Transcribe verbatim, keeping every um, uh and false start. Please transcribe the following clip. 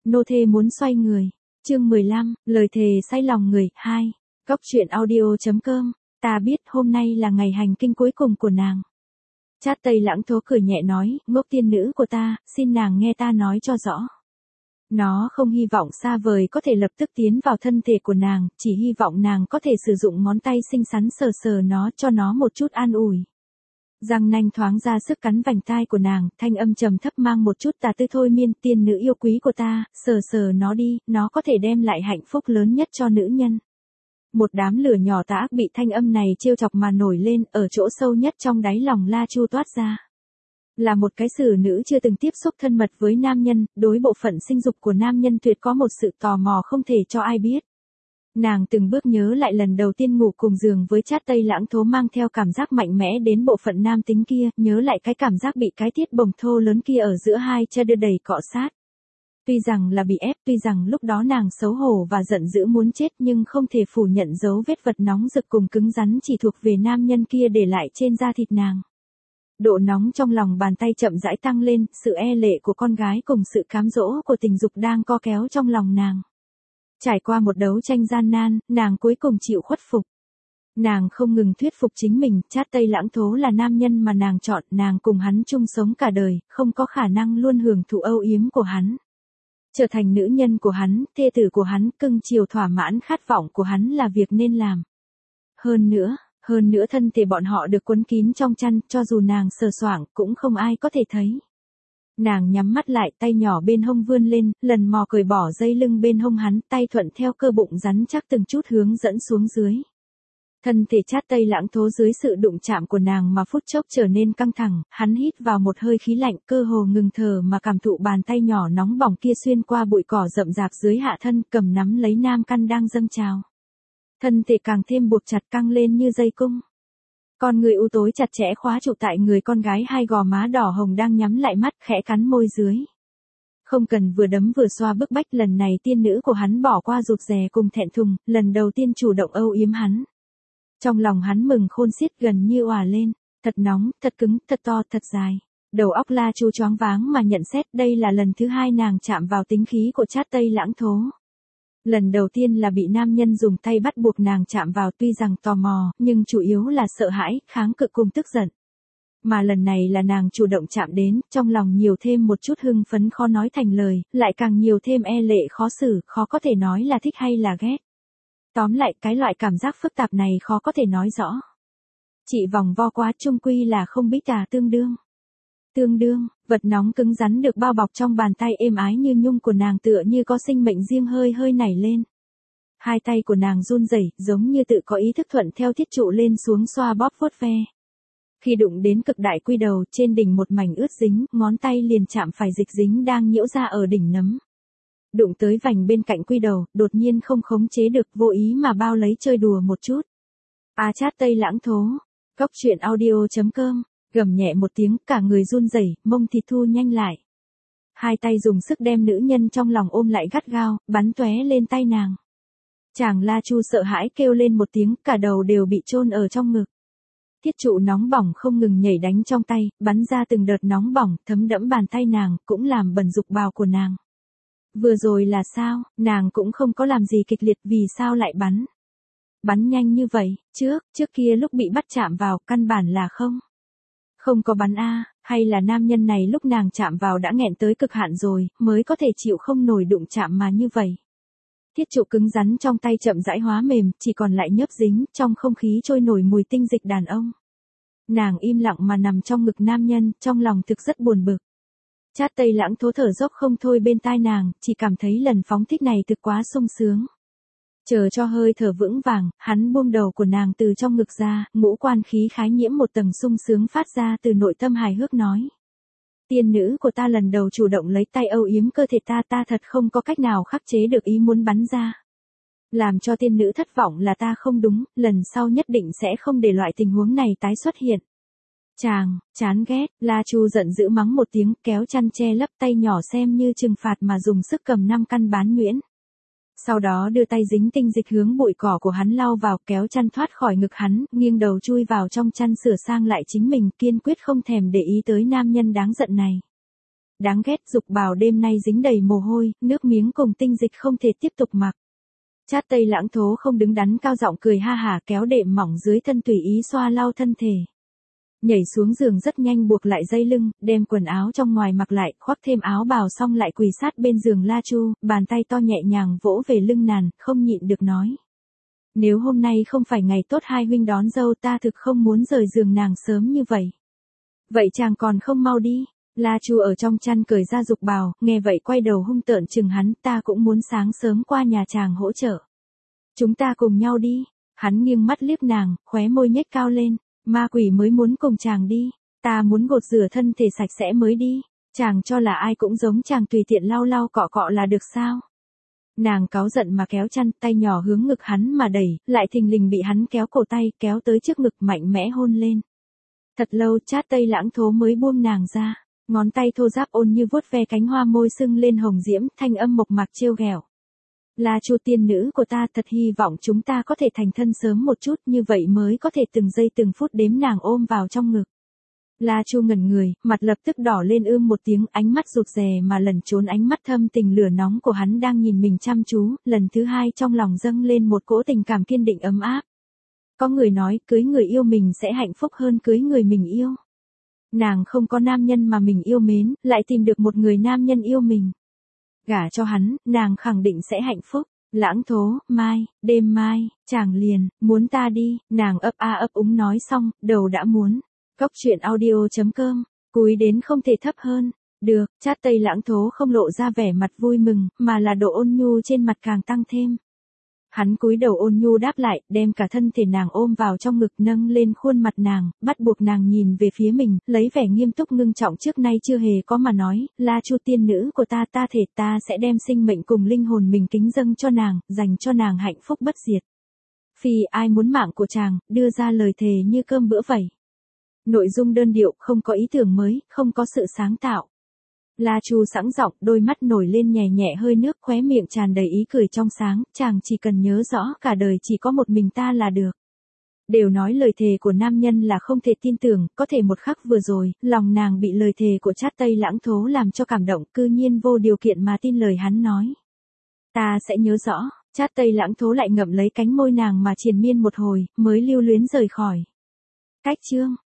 nô thê muốn xoay người. Chương mười lăm, lời thề say lòng người, hai. Góc truyện audio.com, ta biết hôm nay là ngày hành kinh cuối cùng của nàng. Chát Tây Lãng Thố cười nhẹ nói, ngốc tiên nữ của ta, xin nàng nghe ta nói cho rõ. Nó không hy vọng xa vời có thể lập tức tiến vào thân thể của nàng, chỉ hy vọng nàng có thể sử dụng ngón tay xinh xắn sờ sờ nó cho nó một chút an ủi. Răng nanh thoáng ra sức cắn vành tai của nàng, thanh âm trầm thấp mang một chút tà tư thôi miên, tiên nữ yêu quý của ta, sờ sờ nó đi, nó có thể đem lại hạnh phúc lớn nhất cho nữ nhân. Một đám lửa nhỏ tà ác bị thanh âm này trêu chọc mà nổi lên, ở chỗ sâu nhất trong đáy lòng La Chu toát ra. Là một cái xử nữ chưa từng tiếp xúc thân mật với nam nhân, đối bộ phận sinh dục của nam nhân tuyệt có một sự tò mò không thể cho ai biết. Nàng từng bước nhớ lại lần đầu tiên ngủ cùng giường với Chát Tây Lãng Thố mang theo cảm giác mạnh mẽ đến bộ phận nam tính kia, nhớ lại cái cảm giác bị cái tiết bồng thô lớn kia ở giữa hai chân đưa đầy cọ sát. Tuy rằng là bị ép, tuy rằng lúc đó nàng xấu hổ và giận dữ muốn chết nhưng không thể phủ nhận dấu vết vật nóng rực cùng cứng rắn chỉ thuộc về nam nhân kia để lại trên da thịt nàng. Độ nóng trong lòng bàn tay chậm rãi tăng lên, sự e lệ của con gái cùng sự cám dỗ của tình dục đang co kéo trong lòng nàng. Trải qua một đấu tranh gian nan, nàng cuối cùng chịu khuất phục. Nàng không ngừng thuyết phục chính mình, Chát Tây Lãng Thố là nam nhân mà nàng chọn, nàng cùng hắn chung sống cả đời, không có khả năng luôn hưởng thụ âu yếm của hắn. Trở thành nữ nhân của hắn, thê tử của hắn, cưng chiều thỏa mãn khát vọng của hắn là việc nên làm. Hơn nữa, hơn nữa thân thể bọn họ được quấn kín trong chăn, cho dù nàng sờ soạng cũng không ai có thể thấy. Nàng nhắm mắt lại, tay nhỏ bên hông vươn lên, lần mò cởi bỏ dây lưng bên hông hắn, tay thuận theo cơ bụng rắn chắc từng chút hướng dẫn xuống dưới. Thân thể Chát Tây Lãng Thố dưới sự đụng chạm của nàng mà phút chốc trở nên căng thẳng, hắn hít vào một hơi khí lạnh, cơ hồ ngừng thở mà cảm thụ bàn tay nhỏ nóng bỏng kia xuyên qua bụi cỏ rậm rạp dưới hạ thân, cầm nắm lấy nam căn đang dâng trào. Thân thể càng thêm buộc chặt căng lên như dây cung. Con người u tối chặt chẽ khóa trụ tại người con gái, hai gò má đỏ hồng đang nhắm lại mắt, khẽ cắn môi dưới. Không cần vừa đấm vừa xoa bức bách, lần này tiên nữ của hắn bỏ qua rụt rè cùng thẹn thùng, lần đầu tiên chủ động âu yếm hắn. Trong lòng hắn mừng khôn xiết, gần như òa lên, thật nóng, thật cứng, thật to, thật dài. Đầu óc La Chu choáng váng mà nhận xét, đây là lần thứ hai nàng chạm vào tính khí của Chát Tây Lãng Thố. Lần đầu tiên là bị nam nhân dùng tay bắt buộc nàng chạm vào, tuy rằng tò mò, nhưng chủ yếu là sợ hãi, kháng cự cùng tức giận. Mà lần này là nàng chủ động chạm đến, trong lòng nhiều thêm một chút hưng phấn khó nói thành lời, lại càng nhiều thêm e lệ khó xử, khó có thể nói là thích hay là ghét. Tóm lại, cái loại cảm giác phức tạp này khó có thể nói rõ. Chị vòng vo quá, chung quy là không biết à, tương đương. Tương đương, vật nóng cứng rắn được bao bọc trong bàn tay êm ái như nhung của nàng tựa như có sinh mệnh riêng hơi hơi nảy lên. Hai tay của nàng run rẩy, giống như tự có ý thức thuận theo thiết trụ lên xuống xoa bóp vuốt ve. Khi đụng đến cực đại quy đầu, trên đỉnh một mảnh ướt dính, ngón tay liền chạm phải dịch dính đang nhiễu ra ở đỉnh nấm. Đụng tới vành bên cạnh quy đầu, đột nhiên không khống chế được, vô ý mà bao lấy chơi đùa một chút. À Chát Tây Lãng Thố, góc truyện audio.com, gầm nhẹ một tiếng, cả người run rẩy, mông thịt thu nhanh lại. Hai tay dùng sức đem nữ nhân trong lòng ôm lại gắt gao, bắn tóe lên tay nàng. Chàng La Chu sợ hãi kêu lên một tiếng, cả đầu đều bị chôn ở trong ngực. Thiết trụ nóng bỏng không ngừng nhảy đánh trong tay, bắn ra từng đợt nóng bỏng, thấm đẫm bàn tay nàng, cũng làm bẩn dục bào của nàng. Vừa rồi là sao, nàng cũng không có làm gì kịch liệt, vì sao lại bắn? Bắn nhanh như vậy, trước, trước kia lúc bị bắt chạm vào, căn bản là không. Không có bắn a, hay là nam nhân này lúc nàng chạm vào đã nghẹn tới cực hạn rồi, mới có thể chịu không nổi đụng chạm mà như vậy. Thiết trụ cứng rắn trong tay chậm rãi hóa mềm, chỉ còn lại nhớp dính, trong không khí trôi nổi mùi tinh dịch đàn ông. Nàng im lặng mà nằm trong ngực nam nhân, trong lòng thực rất buồn bực. Chát Tây Lãng Thố thở dốc không thôi bên tai nàng, chỉ cảm thấy lần phóng thích này thực quá sung sướng. Chờ cho hơi thở vững vàng, hắn buông đầu của nàng từ trong ngực ra, ngũ quan khí khái nhiễm một tầng sung sướng phát ra từ nội tâm hài hước nói. Tiên nữ của ta lần đầu chủ động lấy tay âu yếm cơ thể ta, ta thật không có cách nào khắc chế được ý muốn bắn ra. Làm cho tiên nữ thất vọng là ta không đúng, lần sau nhất định sẽ không để loại tình huống này tái xuất hiện. Chàng, chán ghét, La Chu giận dữ mắng một tiếng, kéo chăn che lấp, tay nhỏ xem như trừng phạt mà dùng sức cầm năm căn bán nhuyễn. Sau đó đưa tay dính tinh dịch hướng bụi cỏ của hắn lau vào, kéo chăn thoát khỏi ngực hắn, nghiêng đầu chui vào trong chăn sửa sang lại chính mình, kiên quyết không thèm để ý tới nam nhân đáng giận này. Đáng ghét, Dục Bảo đêm nay dính đầy mồ hôi, nước miếng cùng tinh dịch không thể tiếp tục mặc. Chát Tây Lãng Thố không đứng đắn cao giọng cười ha hả kéo đệm mỏng dưới thân tùy ý xoa lau thân thể. Nhảy xuống giường rất nhanh buộc lại dây lưng, đem quần áo trong ngoài mặc lại, khoác thêm áo bào xong lại quỳ sát bên giường La Chu, bàn tay to nhẹ nhàng vỗ về lưng nàng, không nhịn được nói. Nếu hôm nay không phải ngày tốt hai huynh đón dâu ta thực không muốn rời giường nàng sớm như vậy. Vậy chàng còn không mau đi. La Chu ở trong chăn cởi ra Dục Bào, nghe vậy quay đầu hung tợn chừng hắn, ta cũng muốn sáng sớm qua nhà chàng hỗ trợ. Chúng ta cùng nhau đi. Hắn nghiêng mắt liếc nàng, khóe môi nhếch cao lên. Ma quỷ mới muốn cùng chàng đi. Ta muốn gột rửa thân thể sạch sẽ mới đi. Chàng cho là ai cũng giống chàng tùy tiện lau lau cọ cọ là được sao? Nàng cáu giận mà kéo chăn, tay nhỏ hướng ngực hắn mà đẩy, lại thình lình bị hắn kéo cổ tay, kéo tới trước ngực mạnh mẽ hôn lên. Thật lâu Chát Tây Lãng Thố mới buông nàng ra, ngón tay thô ráp ôn như vuốt ve cánh hoa môi sưng lên hồng diễm, thanh âm mộc mạc trêu ghẹo. La Chu tiên nữ của ta, thật hy vọng chúng ta có thể thành thân sớm một chút, như vậy mới có thể từng giây từng phút đếm nàng ôm vào trong ngực. La Chu ngẩn người, mặt lập tức đỏ lên ưm một tiếng, ánh mắt rụt rè mà lẩn trốn ánh mắt thâm tình lửa nóng của hắn đang nhìn mình chăm chú, lần thứ hai trong lòng dâng lên một cỗ tình cảm kiên định ấm áp. Có người nói, cưới người yêu mình sẽ hạnh phúc hơn cưới người mình yêu. Nàng không có nam nhân mà mình yêu mến, lại tìm được một người nam nhân yêu mình. Gả cho hắn, nàng khẳng định sẽ hạnh phúc. Lãng Thố, mai, đêm mai, chàng liền, muốn ta đi, nàng ấp a ấp úng nói xong, đầu đã muốn. Cốc truyện audio chấm com, cúi đến không thể thấp hơn. Được, Chát Tây Lãng Thố không lộ ra vẻ mặt vui mừng, mà là độ ôn nhu trên mặt càng tăng thêm. Hắn cúi đầu ôn nhu đáp lại, đem cả thân thể nàng ôm vào trong ngực, nâng lên khuôn mặt nàng, bắt buộc nàng nhìn về phía mình, lấy vẻ nghiêm túc ngưng trọng trước nay chưa hề có mà nói, La Chu tiên nữ của ta, ta thể ta sẽ đem sinh mệnh cùng linh hồn mình kính dâng cho nàng, dành cho nàng hạnh phúc bất diệt. Phi ai muốn mạng của chàng, đưa ra lời thề như cơm bữa vậy. Nội dung đơn điệu, không có ý tưởng mới, không có sự sáng tạo. La Chu sẵn giọng, đôi mắt nổi lên nhẹ nhẹ hơi nước, khóe miệng tràn đầy ý cười trong sáng, chàng chỉ cần nhớ rõ cả đời chỉ có một mình ta là được. Đều nói lời thề của nam nhân là không thể tin tưởng, có thể một khắc vừa rồi, lòng nàng bị lời thề của Chát Tây Lãng Thố làm cho cảm động, cư nhiên vô điều kiện mà tin lời hắn nói. Ta sẽ nhớ rõ. Chát Tây Lãng Thố lại ngậm lấy cánh môi nàng mà triền miên một hồi, mới lưu luyến rời khỏi. Cách chương